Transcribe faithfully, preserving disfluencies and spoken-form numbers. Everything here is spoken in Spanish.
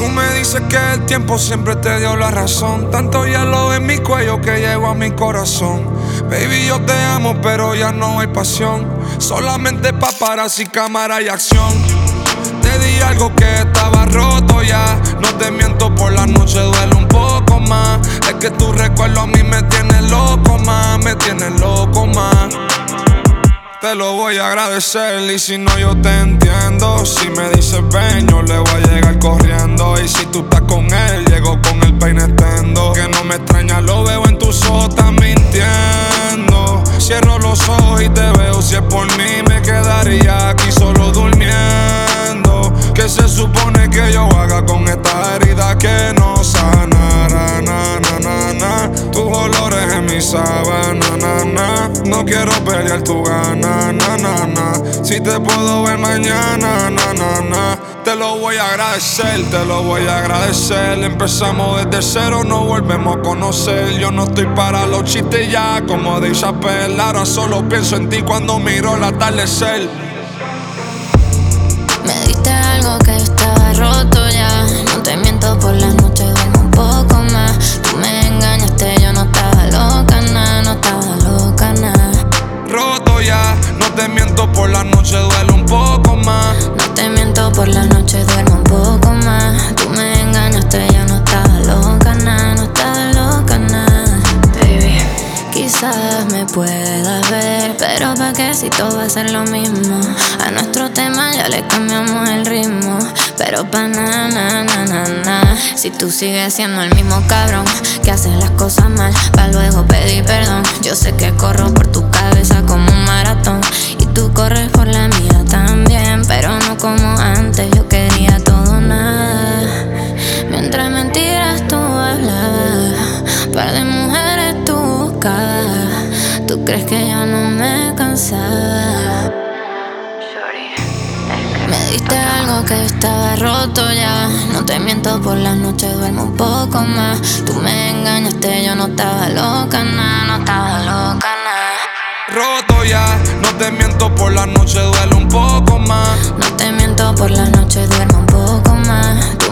me dices que el tiempo siempre te dio la razón. Tanto hielo en mi cuello que llegó a mi corazón. Baby, yo te amo, pero ya no hay pasión. Solamente paparazzi, cámara y acción. Te di algo que estaba roto ya. No te miento, por la noche duele un poco más. Es que tu recuerdo a mí me tiene loco más. Me tiene loco más. Te lo voy a agradecer y si no yo te entiendo. Si me dices ven, yo le voy a llegar corriendo. Y si tú estás con él, llego con el peine extendo. Que no me extraña, lo veo en tus ojos, estás mintiendo. Cierro los ojos y te veo, si es por mí me quedaría aquí solo durmiendo. ¿Qué se supone que yo haga con esta herida que no sanará? Na, na, na, na. Tus olores en mi sábana, na, na. No quiero pelear tu gana, na, na, na. Si te puedo ver mañana, na, na, na. Te lo voy a agradecer, te lo voy a agradecer. Empezamos desde cero, nos volvemos a conocer. Yo no estoy para los chistes ya, como de Isabel. Ahora solo pienso en ti cuando miro el atardecer. Me diste algo que estaba roto ya. No te miento, por las noches duermo un poco más. Tú me engañaste, yo no estaba loca, nah, no estaba loca, nah. Roto ya, no te miento, por la noche duele un poco más. No te miento, por la noche duermo un poco más. Tú me engañaste, yo no estaba loca, nah, no estaba loca, nah. Baby, quizás me puedas ver, pero pa' qué si todo va a ser lo mismo. A nuestro tema ya le cambiamos el ritmo, pero pa' na, na, na, na, na. Si tú sigues siendo el mismo cabrón que hace las cosas mal, pa' luego pedir perdón. Yo sé que corro por tu cabeza como un maratón, y tú corres por la mía también, pero no como antes, yo quería todo nada. Mientras mentiras tú hablabas, par de mujeres tú buscabas. ¿Tú crees que yo no me cansaba? Me diste algo que estaba roto ya. No te miento, por las noches duermo un poco más. Tú me engañaste, yo no estaba loca, nah, no estaba loca, nah. Roto ya, no te miento, por la noche duele un poco más. No te miento, por las noches duermo un poco más. Tú